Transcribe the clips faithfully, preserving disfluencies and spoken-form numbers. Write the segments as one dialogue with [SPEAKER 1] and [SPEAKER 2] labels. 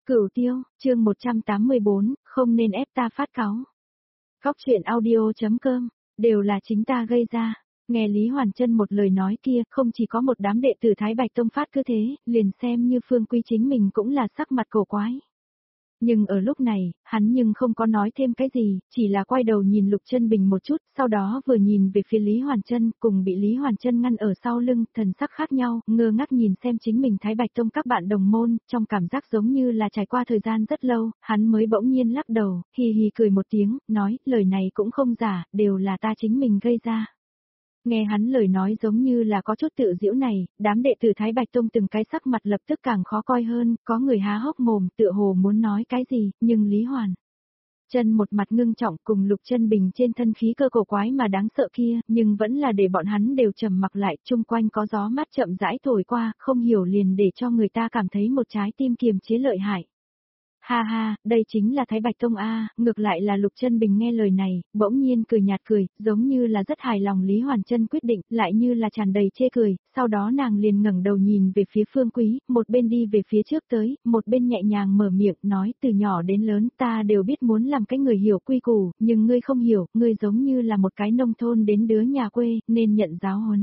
[SPEAKER 1] Cửu Tiêu, chương một trăm tám mươi bốn, không nên ép ta phát cáu. Góc truyện audio.com, đều là chính ta gây ra. Nghe Lý Hoàn Chân một lời nói kia, không chỉ có một đám đệ tử Thái Bạch Tông phát cứ thế, liền xem như Phương Quý chính mình cũng là sắc mặt cổ quái. Nhưng ở lúc này, hắn nhưng không có nói thêm cái gì, chỉ là quay đầu nhìn Lục Chân Bình một chút, sau đó vừa nhìn về phía Lý Hoàn Chân, cùng bị Lý Hoàn Chân ngăn ở sau lưng, thần sắc khác nhau, ngơ ngác nhìn xem chính mình Thái Bạch Tông các bạn đồng môn, trong cảm giác giống như là trải qua thời gian rất lâu, hắn mới bỗng nhiên lắc đầu, hì hì cười một tiếng, nói, lời này cũng không giả, đều là ta chính mình gây ra. Nghe hắn lời nói giống như là có chút tự giễu này, đám đệ tử Thái Bạch Tông từng cái sắc mặt lập tức càng khó coi hơn, có người há hốc mồm tựa hồ muốn nói cái gì, nhưng Lý Hoàn Chân một mặt ngưng trọng cùng Lục Chân Bình trên thân khí cơ cổ quái mà đáng sợ kia, nhưng vẫn là để bọn hắn đều trầm mặc lại, chung quanh có gió mát chậm rãi thổi qua, không hiểu liền để cho người ta cảm thấy một trái tim kiềm chế lợi hại. Ha ha, đây chính là Thái Bạch Tông A, ngược lại là Lục Chân Bình nghe lời này, bỗng nhiên cười nhạt cười, giống như là rất hài lòng Lý Hoàn Chân quyết định, lại như là tràn đầy chê cười, sau đó nàng liền ngẩng đầu nhìn về phía Phương Quý, một bên đi về phía trước tới, một bên nhẹ nhàng mở miệng, nói từ nhỏ đến lớn ta đều biết muốn làm cái người hiểu quy củ, nhưng ngươi không hiểu, ngươi giống như là một cái nông thôn đến đứa nhà quê, nên nhận giáo huấn.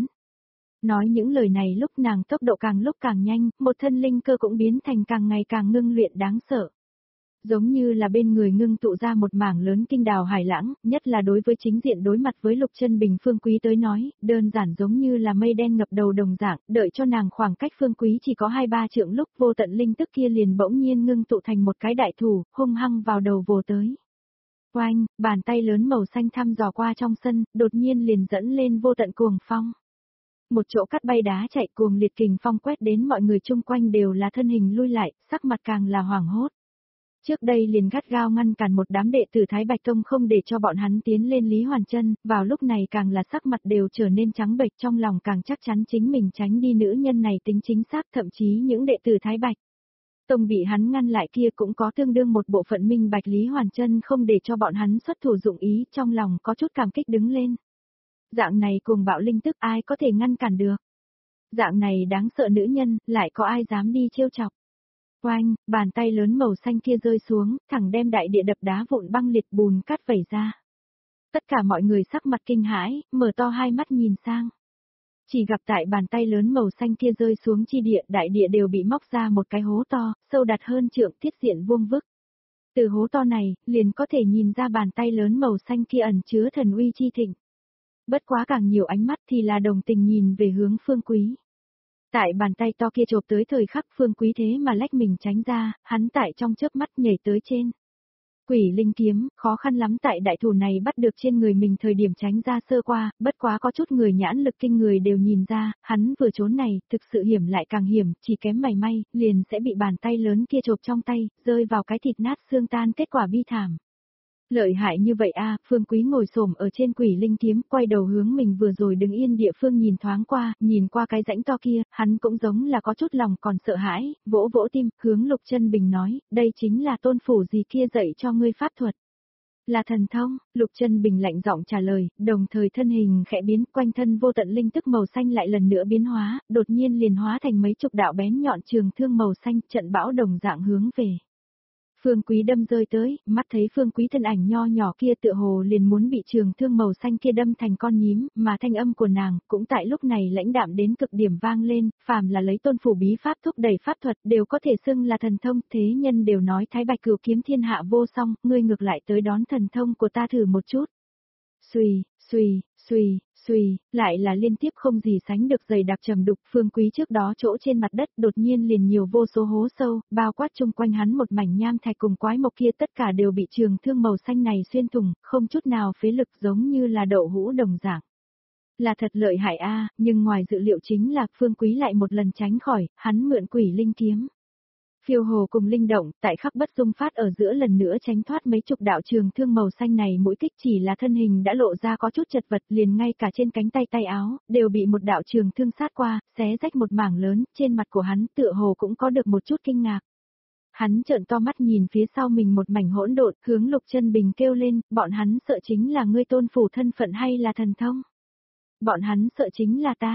[SPEAKER 1] Nói những lời này lúc nàng tốc độ càng lúc càng nhanh, một thân linh cơ cũng biến thành càng ngày càng ngưng luyện đáng sợ. Giống như là bên người ngưng tụ ra một mảng lớn kinh đào hải lãng, nhất là đối với chính diện đối mặt với Lục Chân Bình Phương Quý tới nói, đơn giản giống như là mây đen ngập đầu đồng dạng, đợi cho nàng khoảng cách Phương Quý chỉ có hai ba trượng lúc vô tận linh tức kia liền bỗng nhiên ngưng tụ thành một cái đại thủ, hung hăng vào đầu vồ tới. Oanh, bàn tay lớn màu xanh thăm dò qua trong sân, đột nhiên liền dẫn lên vô tận cuồng phong. Một chỗ cắt bay đá chạy cuồng liệt kình phong quét đến mọi người chung quanh đều là thân hình lui lại, sắc mặt càng là hoảng hốt. Trước đây liền gắt gao ngăn cản một đám đệ tử Thái Bạch Tông không để cho bọn hắn tiến lên Lý Hoàn Chân, vào lúc này càng là sắc mặt đều trở nên trắng bệch, trong lòng càng chắc chắn chính mình tránh đi nữ nhân này tính chính xác, thậm chí những đệ tử Thái Bạch Tông bị hắn ngăn lại kia cũng có tương đương một bộ phận minh bạch Lý Hoàn Chân không để cho bọn hắn xuất thủ dụng ý, trong lòng có chút cảm kích đứng lên. Dạng này cuồng bạo linh tức ai có thể ngăn cản được? Dạng này đáng sợ nữ nhân, lại có ai dám đi trêu chọc? Oanh, bàn tay lớn màu xanh kia rơi xuống, thẳng đem đại địa đập đá vụn băng liệt bùn cát vẩy ra. Tất cả mọi người sắc mặt kinh hãi, mở to hai mắt nhìn sang. Chỉ gặp tại bàn tay lớn màu xanh kia rơi xuống chi địa, đại địa đều bị móc ra một cái hố to, sâu đạt hơn trượng, thiết diện vuông vức. Từ hố to này, liền có thể nhìn ra bàn tay lớn màu xanh kia ẩn chứa thần uy chi thịnh. Bất quá càng nhiều ánh mắt thì là đồng tình nhìn về hướng Phương Quý. Tại bàn tay to kia chộp tới thời khắc Phương Quý thế mà lách mình tránh ra, hắn tại trong chớp mắt nhảy tới trên. Quỷ linh kiếm, khó khăn lắm tại đại thủ này bắt được trên người mình thời điểm tránh ra sơ qua, bất quá có chút người nhãn lực kinh người đều nhìn ra, hắn vừa trốn này, thực sự hiểm lại càng hiểm, chỉ kém mảy may, liền sẽ bị bàn tay lớn kia chộp trong tay, rơi vào cái thịt nát xương tan kết quả bi thảm. Lợi hại như vậy a, Phương Quý ngồi xổm ở trên quỷ linh kiếm, quay đầu hướng mình vừa rồi đứng yên địa phương nhìn thoáng qua, nhìn qua cái rãnh to kia, hắn cũng giống là có chút lòng còn sợ hãi, vỗ vỗ tim, hướng Lục Chân Bình nói, đây chính là tôn phủ gì kia dạy cho ngươi pháp thuật. Là thần thông, Lục Chân Bình lạnh giọng trả lời, đồng thời thân hình khẽ biến, quanh thân vô tận linh tức màu xanh lại lần nữa biến hóa, đột nhiên liền hóa thành mấy chục đạo bén nhọn trường thương màu xanh, trận bão đồng dạng hướng về. Phương Quý đâm rơi tới, mắt thấy Phương Quý thân ảnh nho nhỏ kia tựa hồ liền muốn bị trường thương màu xanh kia đâm thành con nhím, mà thanh âm của nàng cũng tại lúc này lãnh đạm đến cực điểm vang lên, phàm là lấy tôn phủ bí pháp thúc đẩy pháp thuật đều có thể xưng là thần thông, thế nhân đều nói Thái Bạch Cửu kiếm thiên hạ vô song, ngươi ngược lại tới đón thần thông của ta thử một chút. Xuy, xuy, xuy, xuy, lại là liên tiếp không gì sánh được dày đặc trầm đục. Phương Quý trước đó chỗ trên mặt đất đột nhiên liền nhiều vô số hố sâu, bao quát chung quanh hắn một mảnh nham thạch cùng quái mộc kia tất cả đều bị trường thương màu xanh này xuyên thủng, không chút nào phế lực giống như là đậu hũ đồng dạng. Là thật lợi hại a, nhưng ngoài dự liệu chính là Phương Quý lại một lần tránh khỏi, hắn mượn quỷ linh kiếm. Phiêu hồ cùng linh động, tại khắc bất dung phát ở giữa lần nữa tránh thoát mấy chục đạo trường thương màu xanh này, mũi kích chỉ là thân hình đã lộ ra có chút chật vật, liền ngay cả trên cánh tay tay áo, đều bị một đạo trường thương sát qua, xé rách một mảng lớn, trên mặt của hắn tựa hồ cũng có được một chút kinh ngạc. Hắn trợn to mắt nhìn phía sau mình một mảnh hỗn độn, hướng Lục Chân Bình kêu lên, bọn hắn sợ chính là ngươi tôn phủ thân phận hay là thần thông? Bọn hắn sợ chính là ta.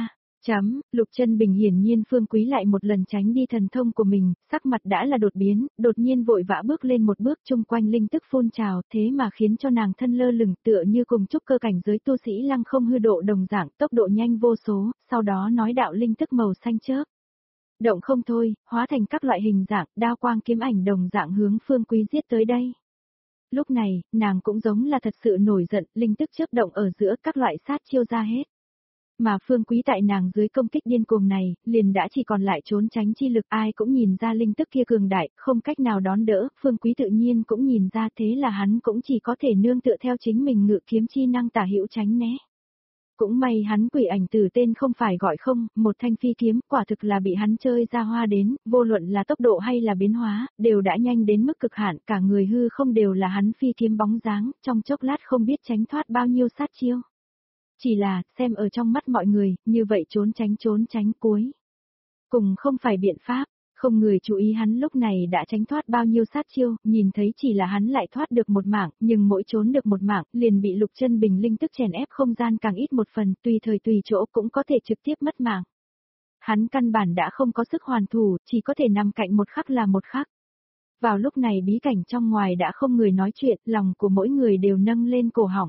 [SPEAKER 1] Chấm, Lục Chân Bình hiển nhiên Phương Quý lại một lần tránh đi thần thông của mình, sắc mặt đã là đột biến, đột nhiên vội vã bước lên một bước chung quanh linh tức phun trào, thế mà khiến cho nàng thân lơ lửng tựa như cùng trúc cơ cảnh giới tu sĩ lăng không hư độ đồng dạng, tốc độ nhanh vô số, sau đó nói đạo linh tức màu xanh chớp. Động không thôi, hóa thành các loại hình dạng, đao quang kiếm ảnh đồng dạng hướng Phương Quý giết tới đây. Lúc này, nàng cũng giống là thật sự nổi giận, linh tức chớp động ở giữa các loại sát chiêu ra hết. Mà Phương Quý tại nàng dưới công kích điên cuồng này, liền đã chỉ còn lại trốn tránh chi lực, ai cũng nhìn ra linh tức kia cường đại, không cách nào đón đỡ, Phương Quý tự nhiên cũng nhìn ra, thế là hắn cũng chỉ có thể nương tựa theo chính mình ngự kiếm chi năng tả hữu tránh né. Cũng may hắn quỷ ảnh tử tên không phải gọi không, một thanh phi kiếm, quả thực là bị hắn chơi ra hoa đến, vô luận là tốc độ hay là biến hóa, đều đã nhanh đến mức cực hạn, cả người hư không đều là hắn phi kiếm bóng dáng, trong chốc lát không biết tránh thoát bao nhiêu sát chiêu. Chỉ là, xem ở trong mắt mọi người, như vậy trốn tránh trốn tránh cuối. Cùng không phải biện pháp, không người chú ý hắn lúc này đã tránh thoát bao nhiêu sát chiêu, nhìn thấy chỉ là hắn lại thoát được một mảng, nhưng mỗi trốn được một mảng, liền bị Lục Chân Bình linh tức chèn ép không gian càng ít một phần, tùy thời tùy chỗ cũng có thể trực tiếp mất mạng. Hắn căn bản đã không có sức hoàn thủ, chỉ có thể nằm cạnh một khắc là một khắc. Vào lúc này bí cảnh trong ngoài đã không người nói chuyện, lòng của mỗi người đều nâng lên cổ họng.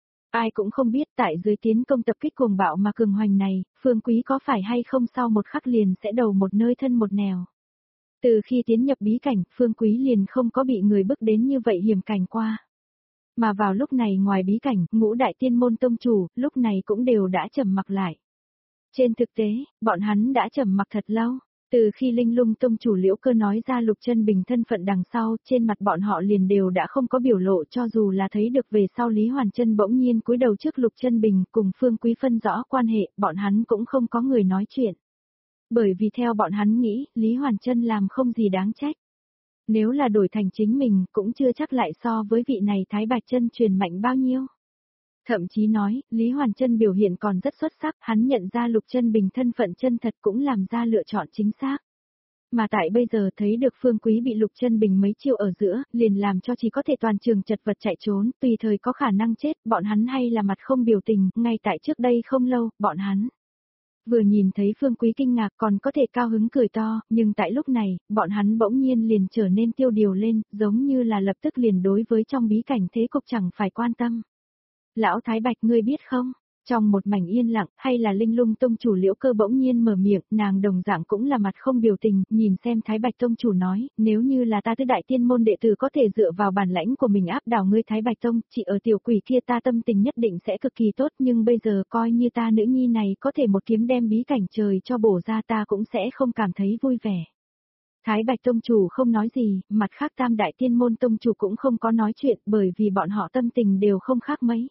[SPEAKER 1] Ai cũng không biết tại dưới tiến công tập kích cuồng bạo mà cường hoành này, Phương Quý có phải hay không sau một khắc liền sẽ đầu một nơi thân một nẻo. Từ khi tiến nhập bí cảnh, Phương Quý liền không có bị người bước đến như vậy hiểm cảnh qua. Mà vào lúc này ngoài bí cảnh, ngũ đại tiên môn tông chủ, lúc này cũng đều đã trầm mặc lại. Trên thực tế, bọn hắn đã trầm mặc thật lâu. Từ khi Linh Lung tông chủ Liễu Cơ nói ra Lục Chân Bình thân phận đằng sau, trên mặt bọn họ liền đều đã không có biểu lộ, cho dù là thấy được về sau Lý Hoàn Chân bỗng nhiên cúi đầu trước Lục Chân Bình cùng Phương Quý phân rõ quan hệ, bọn hắn cũng không có người nói chuyện. Bởi vì theo bọn hắn nghĩ, Lý Hoàn Chân làm không gì đáng trách. Nếu là đổi thành chính mình, cũng chưa chắc lại so với vị này Thái Bạch Chân truyền mạnh bao nhiêu. Thậm chí nói, Lý Hoàn Chân biểu hiện còn rất xuất sắc, hắn nhận ra Lục Chân Bình thân phận chân thật cũng làm ra lựa chọn chính xác. Mà tại bây giờ thấy được Phương Quý bị Lục Chân Bình mấy chiêu ở giữa, liền làm cho chỉ có thể toàn trường chật vật chạy trốn, tùy thời có khả năng chết, bọn hắn hay là mặt không biểu tình, ngay tại trước đây không lâu, bọn hắn vừa nhìn thấy Phương Quý kinh ngạc còn có thể cao hứng cười to, nhưng tại lúc này, bọn hắn bỗng nhiên liền trở nên tiêu điều lên, giống như là lập tức liền đối với trong bí cảnh thế cục chẳng phải quan tâm. Lão Thái Bạch ngươi biết không, trong một mảnh yên lặng, hay là Linh Lung tông chủ Liễu Cơ bỗng nhiên mở miệng, nàng đồng dạng cũng là mặt không biểu tình, nhìn xem Thái Bạch tông chủ nói, nếu như là ta tứ đại tiên môn đệ tử có thể dựa vào bản lãnh của mình áp đảo ngươi Thái Bạch tông, chỉ ở tiểu quỷ kia ta tâm tình nhất định sẽ cực kỳ tốt, nhưng bây giờ coi như ta nữ nhi này có thể một kiếm đem bí cảnh trời cho bổ ra ta cũng sẽ không cảm thấy vui vẻ. Thái Bạch tông chủ không nói gì, mặt khác tam đại tiên môn tông chủ cũng không có nói chuyện bởi vì bọn họ tâm tình đều không khác mấy.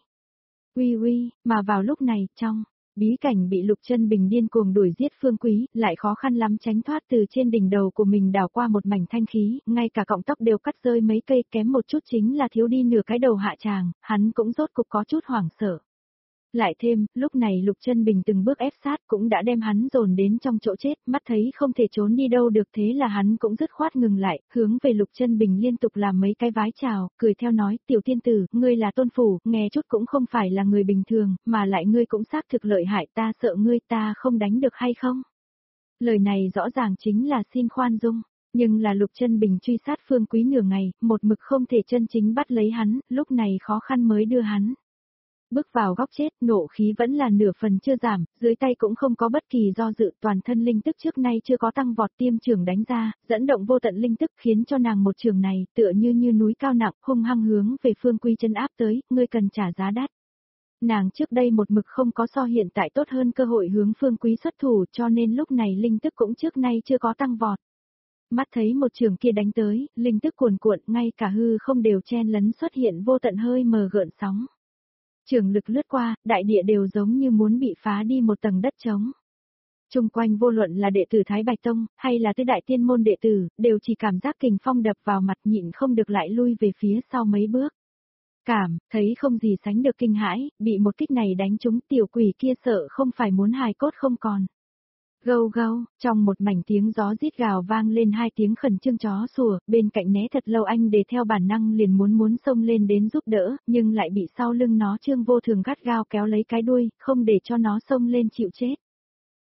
[SPEAKER 1] Uy uy, mà vào lúc này, trong bí cảnh bị Lục Chân Bình điên cuồng đuổi giết Phương Quý, lại khó khăn lắm tránh thoát từ trên đỉnh đầu của mình đảo qua một mảnh thanh khí, ngay cả cọng tóc đều cắt rơi mấy cây, kém một chút chính là thiếu đi nửa cái đầu hạ tràng, hắn cũng rốt cục có chút hoảng sợ. Lại thêm, lúc này Lục Chân Bình từng bước ép sát cũng đã đem hắn dồn đến trong chỗ chết, mắt thấy không thể trốn đi đâu được thế là hắn cũng dứt khoát ngừng lại, hướng về Lục Chân Bình liên tục làm mấy cái vái chào, cười theo nói, tiểu tiên tử, ngươi là tôn phủ, nghe chút cũng không phải là người bình thường, mà lại ngươi cũng xác thực lợi hại ta sợ ngươi ta không đánh được hay không? Lời này rõ ràng chính là xin khoan dung. Nhưng là Lục Chân Bình truy sát Phương Quý nửa ngày, một mực không thể chân chính bắt lấy hắn, lúc này khó khăn mới đưa hắn bước vào góc chết, nộ khí vẫn là nửa phần chưa giảm, dưới tay cũng không có bất kỳ do dự, toàn thân linh tức trước nay chưa có tăng vọt tiêm trường đánh ra, dẫn động vô tận linh tức khiến cho nàng một trường này, tựa như như núi cao nặng, hung hăng hướng về Phương Quý chân áp tới, ngươi cần trả giá đắt. Nàng trước đây một mực không có so hiện tại tốt hơn cơ hội hướng Phương Quý xuất thủ, cho nên lúc này linh tức cũng trước nay chưa có tăng vọt. Mắt thấy một trường kia đánh tới, linh tức cuồn cuộn, ngay cả hư không đều chen lấn xuất hiện vô tận hơi mờ gợn sóng. Trường lực lướt qua, đại địa đều giống như muốn bị phá đi một tầng đất trống. Trung quanh vô luận là đệ tử Thái Bạch Tông, hay là tứ đại tiên môn đệ tử, đều chỉ cảm giác kình phong đập vào mặt nhịn không được lại lui về phía sau mấy bước. Cảm, thấy không gì sánh được kinh hãi, bị một kích này đánh trúng tiểu quỷ kia sợ không phải muốn hài cốt không còn. Gâu gâu, trong một mảnh tiếng gió rít gào vang lên hai tiếng khẩn trương chó sủa, bên cạnh né thật lâu anh để theo bản năng liền muốn muốn xông lên đến giúp đỡ, nhưng lại bị sau lưng nó Trương Vô Thường gắt gao kéo lấy cái đuôi, không để cho nó xông lên chịu chết.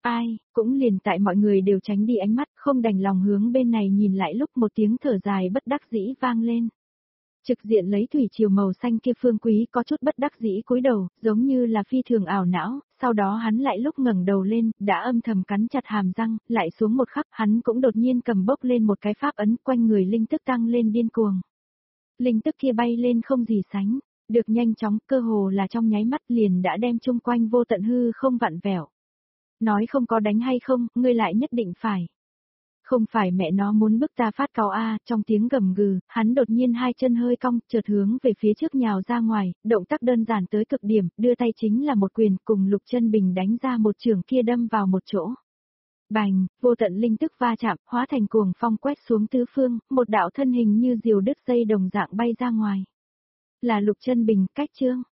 [SPEAKER 1] Ai, cũng liền tại mọi người đều tránh đi ánh mắt, không đành lòng hướng bên này nhìn lại lúc một tiếng thở dài bất đắc dĩ vang lên. Trực diện lấy thủy triều màu xanh kia Phương Quý có chút bất đắc dĩ cúi đầu, giống như là phi thường ảo não, sau đó hắn lại lúc ngẩng đầu lên, đã âm thầm cắn chặt hàm răng, lại xuống một khắc hắn cũng đột nhiên cầm bốc lên một cái pháp ấn quanh người linh tức tăng lên điên cuồng. Linh tức kia bay lên không gì sánh, được nhanh chóng, cơ hồ là trong nháy mắt liền đã đem chung quanh vô tận hư không vặn vẹo. Nói không có đánh hay không, ngươi lại nhất định phải. Không phải mẹ nó muốn bức ta phát cáo a, trong tiếng gầm gừ, hắn đột nhiên hai chân hơi cong, chợt hướng về phía trước nhào ra ngoài, động tác đơn giản tới cực điểm, đưa tay chính là một quyền, cùng Lục Chân Bình đánh ra một trường kia đâm vào một chỗ. Bành, vô tận linh tức va chạm, hóa thành cuồng phong quét xuống tứ phương, một đạo thân hình như diều đứt dây đồng dạng bay ra ngoài. Là Lục Chân Bình, cách chương.